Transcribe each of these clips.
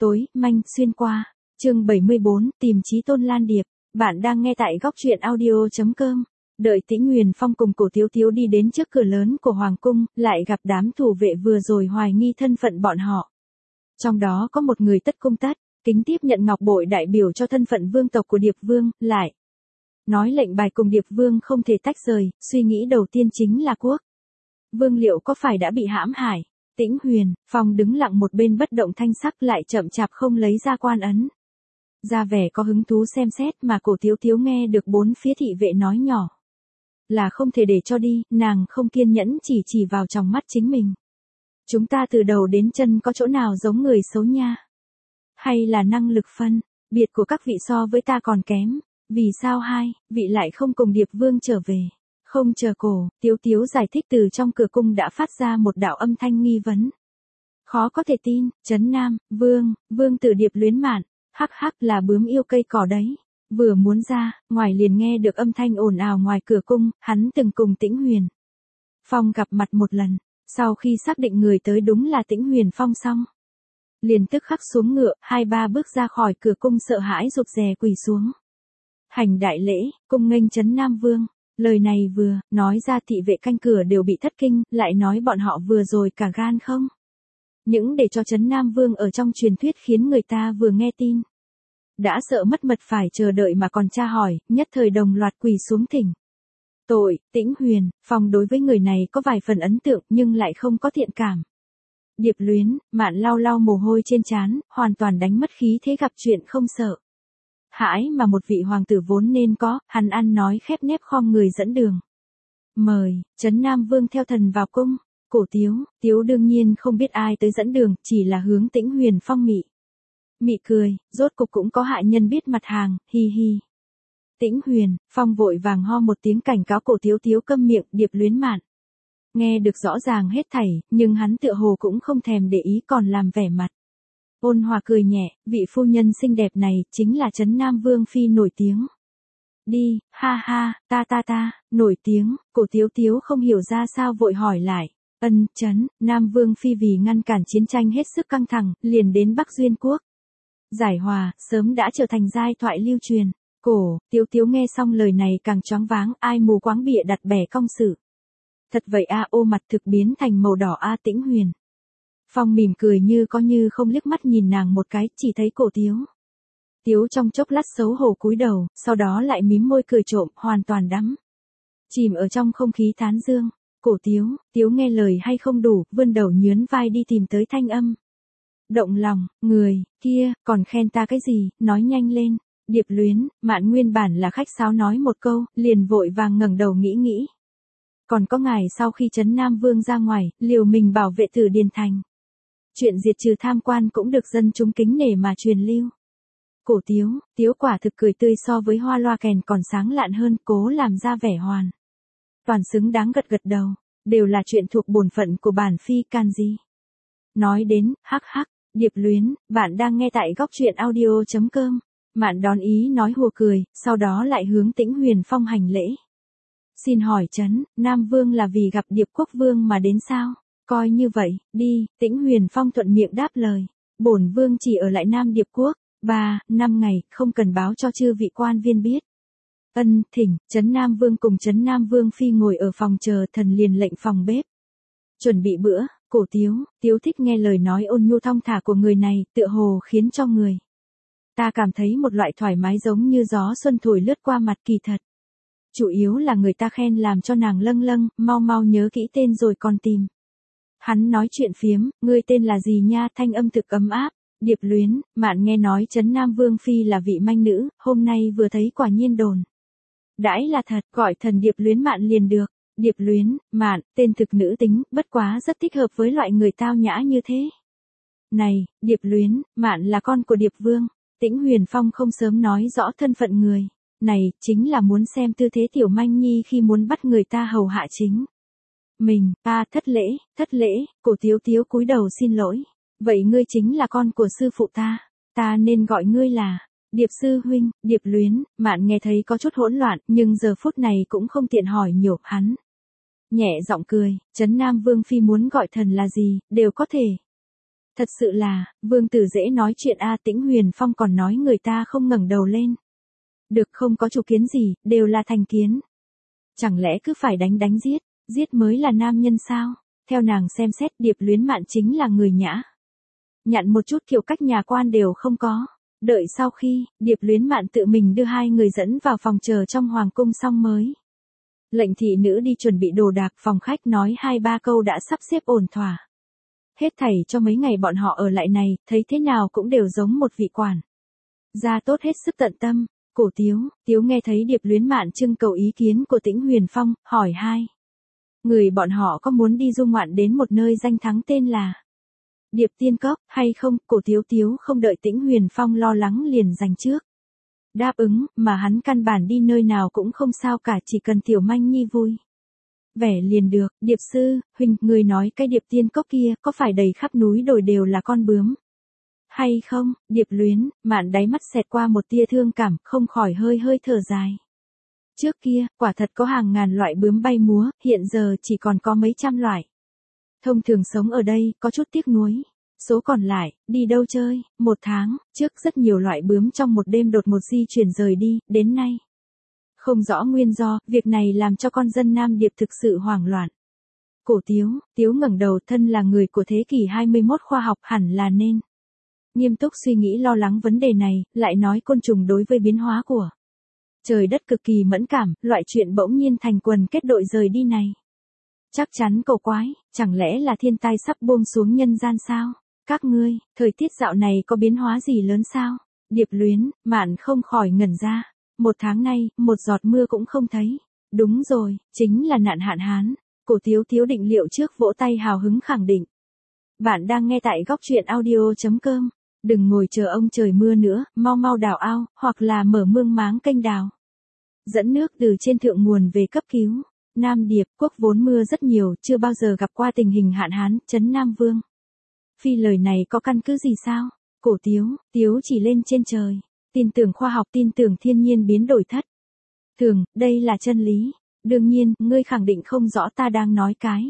Tối, manh, xuyên qua. Chương 74, tìm Chí Tôn Lan Điệp. Bạn đang nghe tại góc truyện audio.com. Đợi Tĩnh Huyền Phong cùng Cổ Tiếu Tiếu đi đến trước cửa lớn của Hoàng cung, lại gặp đám thủ vệ vừa rồi hoài nghi thân phận bọn họ. Trong đó có một người tất cung tất, kính tiếp nhận ngọc bội đại biểu cho thân phận vương tộc của Điệp Vương, lại nói lệnh bài cùng Điệp Vương không thể tách rời, suy nghĩ đầu tiên chính là quốc vương liệu có phải đã bị hãm hại. Tĩnh Huyền Phong đứng lặng một bên bất động thanh sắc, lại chậm chạp không lấy ra quan ấn. Ra vẻ có hứng thú xem xét, mà Cổ Tiếu Tiếu nghe được bốn phía thị vệ nói nhỏ là không thể để cho đi, nàng không kiên nhẫn chỉ vào trong mắt chính mình. Chúng ta từ đầu đến chân có chỗ nào giống người xấu nha? Hay là năng lực phân biệt của các vị so với ta còn kém? Vì sao hai vị lại không cùng Điệp Vương trở về? Không chờ Cổ Tiếu Tiếu giải thích, từ trong cửa cung đã phát ra một đạo âm thanh nghi vấn. Khó có thể tin, Trấn Nam Vương tử Điệp Luyến Mạn, hắc hắc, là bướm yêu cây cỏ đấy. Vừa muốn ra ngoài liền nghe được âm thanh ồn ào ngoài cửa cung. Hắn từng cùng Tĩnh Huyền Phong gặp mặt một lần, sau khi xác định người tới đúng là Tĩnh Huyền Phong xong, liền tức khắc xuống ngựa, 2-3 bước ra khỏi cửa cung, sợ hãi rụt rè quỳ xuống hành đại lễ, cung nghênh Trấn Nam Vương. Lời này vừa nói ra, thị vệ canh cửa đều bị thất kinh, lại nói bọn họ vừa rồi cả gan không những để cho Trấn Nam Vương ở trong truyền thuyết, khiến người ta vừa nghe tin đã sợ mất mật, phải chờ đợi mà còn tra hỏi, nhất thời đồng loạt quỳ xuống thỉnh tội. Tĩnh Huyền Phong đối với người này có vài phần ấn tượng, nhưng lại không có thiện cảm. Điệp Luyến Mạn lau lau mồ hôi trên trán, hoàn toàn đánh mất khí thế gặp chuyện không sợ hãi mà một vị hoàng tử vốn nên có. Hắn ăn nói khép nép khom người dẫn đường. Mời Trấn Nam Vương theo thần vào cung. Cổ Tiếu đương nhiên không biết ai tới dẫn đường, chỉ là hướng Tĩnh Huyền Phong mị cười, rốt cục cũng có hạ nhân biết mặt hàng, hi hi. Tĩnh Huyền Phong vội vàng ho một tiếng cảnh cáo Cổ Tiếu câm miệng. Điệp Luyến Mạn nghe được rõ ràng hết thảy, nhưng hắn tựa hồ cũng không thèm để ý, còn làm vẻ mặt ôn hòa cười nhẹ. Vị phu nhân xinh đẹp này chính là Trấn Nam Vương phi nổi tiếng đi, ha ha, ta nổi tiếng. Cổ Tiếu không hiểu ra sao vội hỏi lại. Trấn Nam Vương phi vì ngăn cản chiến tranh hết sức căng thẳng, liền đến Bắc Duyên Quốc giải hòa, sớm đã trở thành giai thoại lưu truyền. Cổ Tiếu nghe xong lời này càng choáng váng, ai mù quáng bịa đặt bẻ cong sự. Thật vậy a? Ô mặt thực biến thành màu đỏ a. Tĩnh Huyền Phong mỉm cười như có như không, liếc mắt nhìn nàng một cái, chỉ thấy Cổ Tiếu trong chốc lát xấu hổ cúi đầu, sau đó lại mím môi cười trộm, hoàn toàn đắm chìm ở trong không khí tán dương. Cổ Tiếu nghe lời hay không đủ, vươn đầu nhướn vai đi tìm tới thanh âm động lòng. Người kia còn khen ta cái gì, nói nhanh lên. Điệp Luyến Mạn nguyên bản là khách sáo nói một câu, liền vội vàng ngẩng đầu nghĩ. Còn có ngài sau khi Trấn Nam Vương ra ngoài, liều mình bảo vệ Tử Điền Thành, chuyện diệt trừ tham quan cũng được dân chúng kính nể mà truyền lưu. Cổ Tiếu quả thực cười tươi, so với hoa loa kèn còn sáng lạn hơn, cố làm ra vẻ hoàn toàn xứng đáng, gật đầu. Đều là chuyện thuộc bổn phận của bản phi, can gì. Nói đến, hắc hắc, Điệp Luyến, bạn đang nghe tại góc truyện audio.com. Mạn đón ý nói hùa cười, sau đó lại hướng Tĩnh Huyền Phong hành lễ. Xin hỏi Trấn Nam Vương là vì gặp Điệp Quốc Vương mà đến sao? Coi như vậy, đi. Tĩnh Huyền Phong thuận miệng đáp lời. Bổn Vương chỉ ở lại Nam Điệp Quốc 3-5 ngày, không cần báo cho chư vị quan viên biết. Thỉnh. Trấn Nam Vương cùng Trấn Nam Vương phi ngồi ở phòng chờ, thần liền lệnh phòng bếp chuẩn bị bữa. Cổ Tiếu thích nghe lời nói ôn nhu thong thả của người này, tựa hồ khiến cho người ta cảm thấy một loại thoải mái, giống như gió xuân thổi lướt qua mặt. Kỳ thật chủ yếu là người ta khen làm cho nàng lâng, mau nhớ kỹ tên rồi còn tìm hắn nói chuyện phiếm. Ngươi tên là gì nha? Thanh âm thực ấm áp. Điệp Luyến Mạn nghe nói Trấn Nam Vương phi là vị manh nữ, hôm nay vừa thấy quả nhiên đồn đãi là thật, gọi thần Điệp Luyến Mạn liền được. Điệp Luyến Mạn, tên thực nữ tính, bất quá rất thích hợp với loại người tao nhã như thế này. Điệp Luyến Mạn là con của Điệp Vương. Tĩnh Huyền Phong không sớm nói rõ thân phận người này, chính là muốn xem tư thế tiểu manh nhi khi muốn bắt người ta hầu hạ chính mình. Thất lễ. Cổ Tiếu cúi đầu xin lỗi. Vậy ngươi chính là con của sư phụ ta nên gọi ngươi là Điệp sư huynh. Điệp Luyến Mạn nghe thấy có chút hỗn loạn, nhưng giờ phút này cũng không tiện hỏi nhiều. Hắn nhẹ giọng cười. Trấn Nam Vương phi muốn gọi thần là gì, đều có thể. Thật sự là, Vương Tử dễ nói chuyện a. Tĩnh Huyền Phong còn nói người ta không ngẩng đầu lên. Được, không có chủ kiến gì, đều là thành kiến. Chẳng lẽ cứ phải đánh giết, giết mới là nam nhân sao? Theo nàng xem xét, Điệp Luyến Mạn chính là người nhã nhặn một chút, kiểu cách nhà quan đều không có. Đợi sau khi, Điệp Luyến Mạn tự mình đưa hai người dẫn vào phòng chờ trong hoàng cung xong mới lệnh thị nữ đi chuẩn bị đồ đạc. Phòng khách nói 2-3 câu đã sắp xếp ổn thỏa. Hết thảy cho mấy ngày bọn họ ở lại này, thấy thế nào cũng đều giống một vị quản gia tốt hết sức tận tâm. Cổ Tiếu nghe thấy Điệp Luyến Mạn trưng cầu ý kiến của Tĩnh Huyền Phong, hỏi hai người bọn họ có muốn đi du ngoạn đến một nơi danh thắng tên là Điệp Tiên Cốc hay không. Cổ Tiếu không đợi Tĩnh Huyền Phong lo lắng liền giành trước đáp ứng, mà hắn căn bản đi nơi nào cũng không sao cả, chỉ cần Tiểu Manh Nhi vui vẻ liền được. Điệp sư huynh, người nói cái Điệp Tiên Cốc kia có phải đầy khắp núi đồi đều là con bướm hay không? Điệp Luyến Mạn đáy mắt xẹt qua một tia thương cảm, không khỏi hơi thở dài. Trước kia, quả thật có hàng ngàn loại bướm bay múa, hiện giờ chỉ còn có mấy trăm loại. Thông thường sống ở đây, có chút tiếc nuối. Số còn lại, đi đâu chơi? 1 tháng trước rất nhiều loại bướm trong một đêm đột ngột di chuyển rời đi, đến nay không rõ nguyên do. Việc này làm cho con dân Nam Điệp thực sự hoảng loạn. Cổ Tiếu ngẩng đầu, thân là người của thế kỷ 21 khoa học hẳn là nên nghiêm túc suy nghĩ lo lắng vấn đề này, lại nói côn trùng đối với biến hóa của trời đất cực kỳ mẫn cảm, loại chuyện bỗng nhiên thành quần kết đội rời đi này chắc chắn cầu quái, chẳng lẽ là thiên tai sắp buông xuống nhân gian sao? Các ngươi, thời tiết dạo này có biến hóa gì lớn sao? Điệp Luyến Mạn không khỏi ngẩn ra. 1 tháng nay, một giọt mưa cũng không thấy. Đúng rồi, chính là nạn hạn hán. Cổ Tiếu định liệu trước, vỗ tay hào hứng khẳng định. Bạn đang nghe tại góc truyện audio.com. Đừng ngồi chờ ông trời mưa nữa, mau đào ao, hoặc là mở mương máng kênh đào dẫn nước từ trên thượng nguồn về cấp cứu. Nam Điệp quốc vốn mưa rất nhiều, chưa bao giờ gặp qua tình hình hạn hán. Trấn Nam Vương Phi lời này có căn cứ gì sao? Cổ Tiếu chỉ lên trên trời. Tin tưởng khoa học, tin tưởng thiên nhiên biến đổi thất thường, đây là chân lý. Đương nhiên, ngươi khẳng định không rõ ta đang nói cái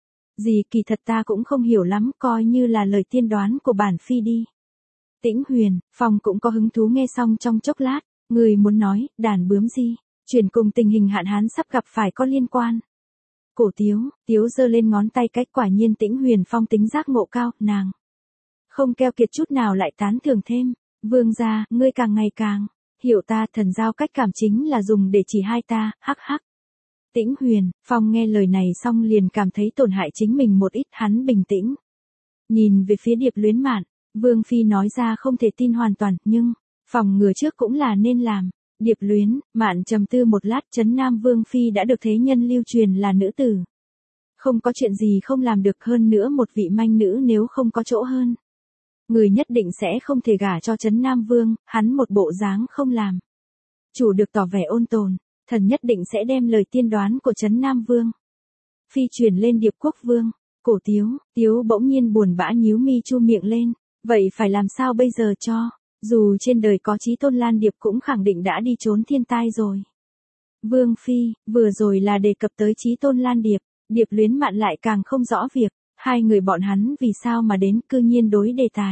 gì, kỳ thật ta cũng không hiểu lắm, coi như là lời tiên đoán của bản Phi đi. Tĩnh Huyền Phong cũng có hứng thú nghe xong trong chốc lát. Người muốn nói, đàn bướm gì, chuyển cùng tình hình hạn hán sắp gặp phải có liên quan. Cổ Tiếu giơ lên ngón tay cách, quả nhiên Tĩnh Huyền Phong tính giác ngộ cao, nàng không keo kiệt chút nào, lại tán thưởng thêm. Vương gia, ngươi càng ngày càng hiểu ta, thần giao cách cảm chính là dùng để chỉ hai ta, hắc. Tĩnh Huyền Phong nghe lời này xong liền cảm thấy tổn hại chính mình một ít, hắn bình tĩnh nhìn về phía Điệp Luyến Mạn. Vương Phi nói ra không thể tin hoàn toàn, nhưng phòng ngừa trước cũng là nên làm. Điệp Luyến Mạn trầm tư một lát. Trấn Nam Vương Phi đã được thế nhân lưu truyền là nữ tử không có chuyện gì không làm được, hơn nữa một vị manh nữ nếu không có chỗ hơn người nhất định sẽ không thể gả cho Trấn Nam Vương. Hắn một bộ dáng không làm chủ được, tỏ vẻ ôn tồn, thần nhất định sẽ đem lời tiên đoán của Trấn Nam Vương Phi truyền lên Điệp Quốc Vương. Cổ Tiếu bỗng nhiên buồn bã nhíu mi chu miệng lên. Vậy phải làm sao bây giờ cho? Dù trên đời có Chí Tôn Lan Điệp cũng khẳng định đã đi trốn thiên tai rồi. Vương Phi, vừa rồi là đề cập tới Chí Tôn Lan Điệp. Điệp Luyến Mạn lại càng không rõ việc hai người bọn hắn vì sao mà đến, cư nhiên đối đề tài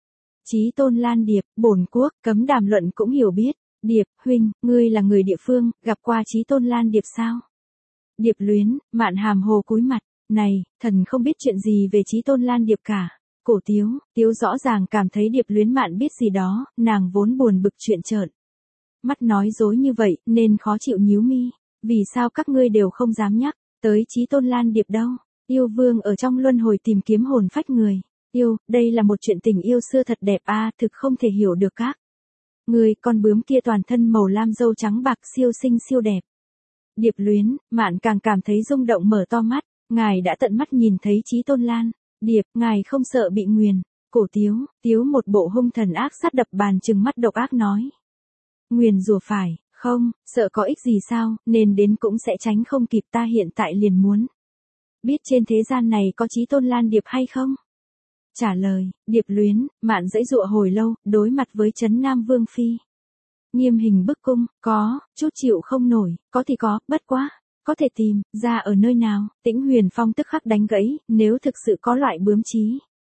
Chí Tôn Lan Điệp. Bổn quốc cấm đàm luận cũng hiểu biết. Điệp huynh, ngươi là người địa phương, gặp qua Chí Tôn Lan Điệp sao? Điệp Luyến Mạn hàm hồ cúi mặt. Này, thần không biết chuyện gì về Chí Tôn Lan Điệp cả. Cổ Tiếu rõ ràng cảm thấy Điệp Luyến Mạn biết gì đó, nàng vốn buồn bực chuyện trợn mắt nói dối như vậy, nên khó chịu nhíu mi. Vì sao các ngươi đều không dám nhắc tới Chí Tôn Lan Điệp đâu? Yêu vương ở trong luân hồi tìm kiếm hồn phách người yêu, đây là một chuyện tình yêu xưa thật đẹp a, thực không thể hiểu được các người. Con bướm kia toàn thân màu lam râu trắng bạc, siêu xinh siêu đẹp. Điệp Luyến Mạn càng cảm thấy rung động, mở to mắt. Ngài đã tận mắt nhìn thấy Chí Tôn Lan Điệp, ngài không sợ bị nguyền? Cổ Tiếu một bộ hung thần ác sát, đập bàn trừng mắt độc ác nói. Nguyền rủa phải không? Sợ có ích gì sao? Nên đến cũng sẽ tránh không kịp, ta hiện tại liền muốn biết trên thế gian này có Chí Tôn Lan Điệp hay không? Trả lời. Điệp Luyến Mạn giãy giụa hồi lâu, đối mặt với Trấn Nam Vương Phi nghiêm hình bức cung. Có chút chịu không nổi. Có thì có, bất quá có thể tìm ra ở nơi nào? Tĩnh Huyền Phong tức khắc đánh gãy. Nếu thực sự có loại bướm Chí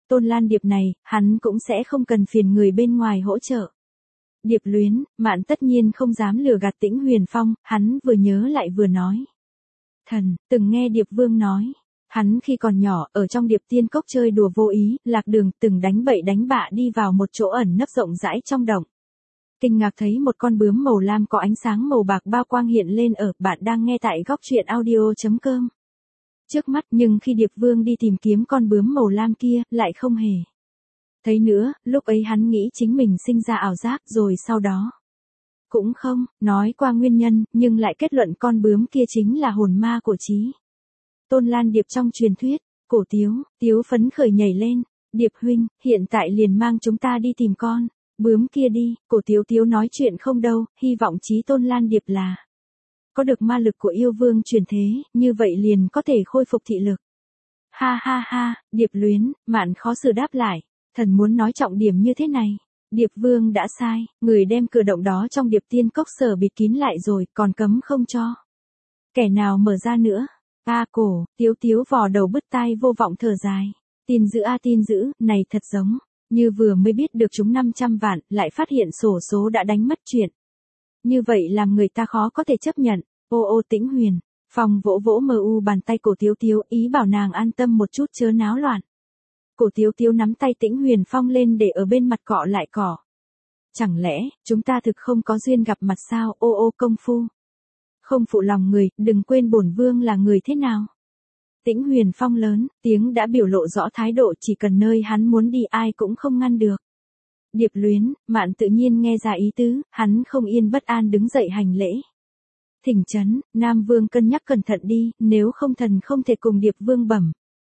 Tôn Lan Điệp này, hắn cũng sẽ không cần phiền người bên ngoài hỗ trợ. Điệp luyến, Mạn tất nhiên không dám lừa gạt Tĩnh Huyền Phong, hắn vừa nhớ lại vừa nói. Thần, từng nghe Điệp Vương nói. Hắn khi còn nhỏ, ở trong Điệp Tiên Cốc chơi đùa vô ý, lạc đường, từng đánh bậy đánh bạ đi vào một chỗ ẩn nấp rộng rãi trong động. Kinh ngạc thấy một con bướm màu lam có ánh sáng màu bạc bao quang hiện lên ở, bạn đang nghe tại góc truyện audio.com. Trước mắt, nhưng khi Điệp Vương đi tìm kiếm con bướm màu lam kia, lại không hề thấy nữa, lúc ấy hắn nghĩ chính mình sinh ra ảo giác rồi sau đó. Cũng không, nói qua nguyên nhân, nhưng lại kết luận con bướm kia chính là hồn ma của Chí Tôn Lan Điệp trong truyền thuyết. Cổ Tiếu phấn khởi nhảy lên. Điệp huynh, hiện tại liền mang chúng ta đi tìm con bướm kia đi. Cổ Tiếu nói chuyện không đâu, hy vọng Chí Tôn Lan Điệp là có được ma lực của yêu vương truyền thế, như vậy liền có thể khôi phục thị lực. Ha ha ha, Điệp luyến, Mạn khó xử đáp lại. Thần muốn nói trọng điểm như thế này. Điệp Vương đã sai, người đem cửa động đó trong Điệp Tiên Cốc sở bịt kín lại rồi, còn cấm không cho kẻ nào mở ra nữa. Cổ, Tiếu vò đầu bứt tai vô vọng thở dài. Tin dữ, này thật giống như vừa mới biết được chúng 500 vạn, lại phát hiện sổ số đã đánh mất chuyện. Như vậy làm người ta khó có thể chấp nhận. Ô Tĩnh Huyền, Phong vỗ bàn tay cổ Tiếu, ý bảo nàng an tâm một chút chớ náo loạn. Cổ Tiếu nắm tay Tĩnh Huyền Phong lên để ở bên mặt cọ lại cỏ. Chẳng lẽ, chúng ta thực không có duyên gặp mặt sao? Ô công phu. Không phụ lòng người, đừng quên bổn vương là người thế nào. Tĩnh Huyền Phong lớn, tiếng đã biểu lộ rõ thái độ, chỉ cần nơi hắn muốn đi ai cũng không ngăn được. Điệp luyến, Mạn tự nhiên nghe ra ý tứ, hắn không yên bất an đứng dậy hành lễ. Thỉnh trấn, Nam Vương cân nhắc cẩn thận đi, nếu không thần không thể cùng Điệp Vương bẩm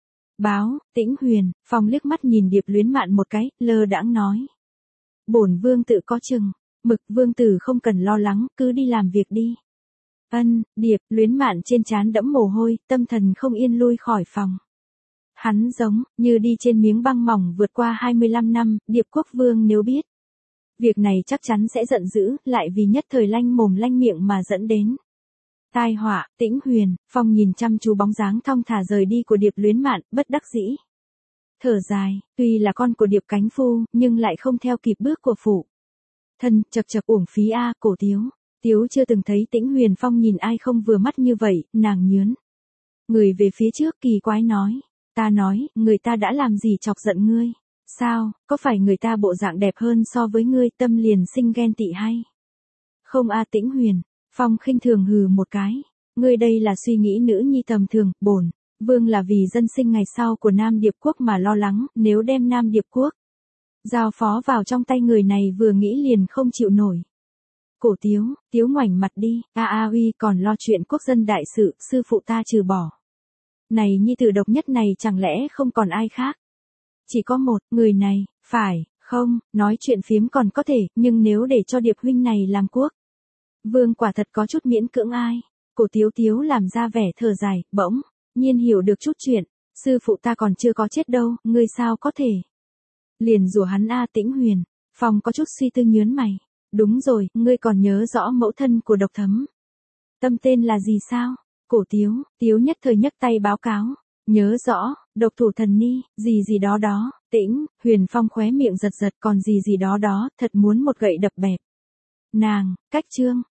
báo. Tĩnh Huyền Phong liếc mắt nhìn Điệp luyến Mạn một cái, lơ đãng nói. Bổn vương tự có chừng, Mực vương tử không cần lo lắng, cứ đi làm việc đi. Điệp luyến Mạn trên trán đẫm mồ hôi, tâm thần không yên lui khỏi phòng. Hắn giống như đi trên miếng băng mỏng vượt qua 25 năm, Điệp quốc vương nếu biết việc này chắc chắn sẽ giận dữ, lại vì nhất thời lanh mồm lanh miệng mà dẫn đến tai họa. Tĩnh Huyền Phong nhìn chăm chú bóng dáng thong thả rời đi của Điệp luyến Mạn, bất đắc dĩ thở dài, tuy là con của Điệp cánh phu, nhưng lại không theo kịp bước của phụ thân, chật uổng phí Cổ Tiếu chưa từng thấy Tĩnh Huyền Phong nhìn ai không vừa mắt như vậy, nàng nhướn người về phía trước kỳ quái nói. Ta nói, người ta đã làm gì chọc giận ngươi? Sao, có phải người ta bộ dạng đẹp hơn so với ngươi, tâm liền sinh ghen tị hay? Không Tĩnh Huyền Phong khinh thường hừ một cái. Ngươi đây là suy nghĩ nữ nhi tầm thường, bổn vương là vì dân sinh ngày sau của Nam Điệp Quốc mà lo lắng, nếu đem Nam Điệp Quốc giao phó vào trong tay người này vừa nghĩ liền không chịu nổi. Cổ Tiếu ngoảnh mặt đi, uy còn lo chuyện quốc dân đại sự, sư phụ ta trừ bỏ này nhi tử độc nhất này chẳng lẽ không còn ai khác? Chỉ có một, người này, phải không? Nói chuyện phiếm còn có thể, nhưng nếu để cho Điệp huynh này làm quốc vương quả thật có chút miễn cưỡng ai. Cổ Tiếu làm ra vẻ thở dài, bỗng nhiên hiểu được chút chuyện. Sư phụ ta còn chưa có chết đâu, ngươi sao có thể liền rủa hắn Tĩnh Huyền Phong có chút suy tư nhớn mày. Đúng rồi, ngươi còn nhớ rõ mẫu thân của Độc Thấm Tâm tên là gì sao? Cổ Tiếu nhất thời nhấc tay báo cáo. Nhớ rõ, Độc Thủ Thần Ni, gì đó. Tĩnh Huyền Phong khóe miệng giật còn gì đó, thật muốn một gậy đập bẹp nàng. Cách chương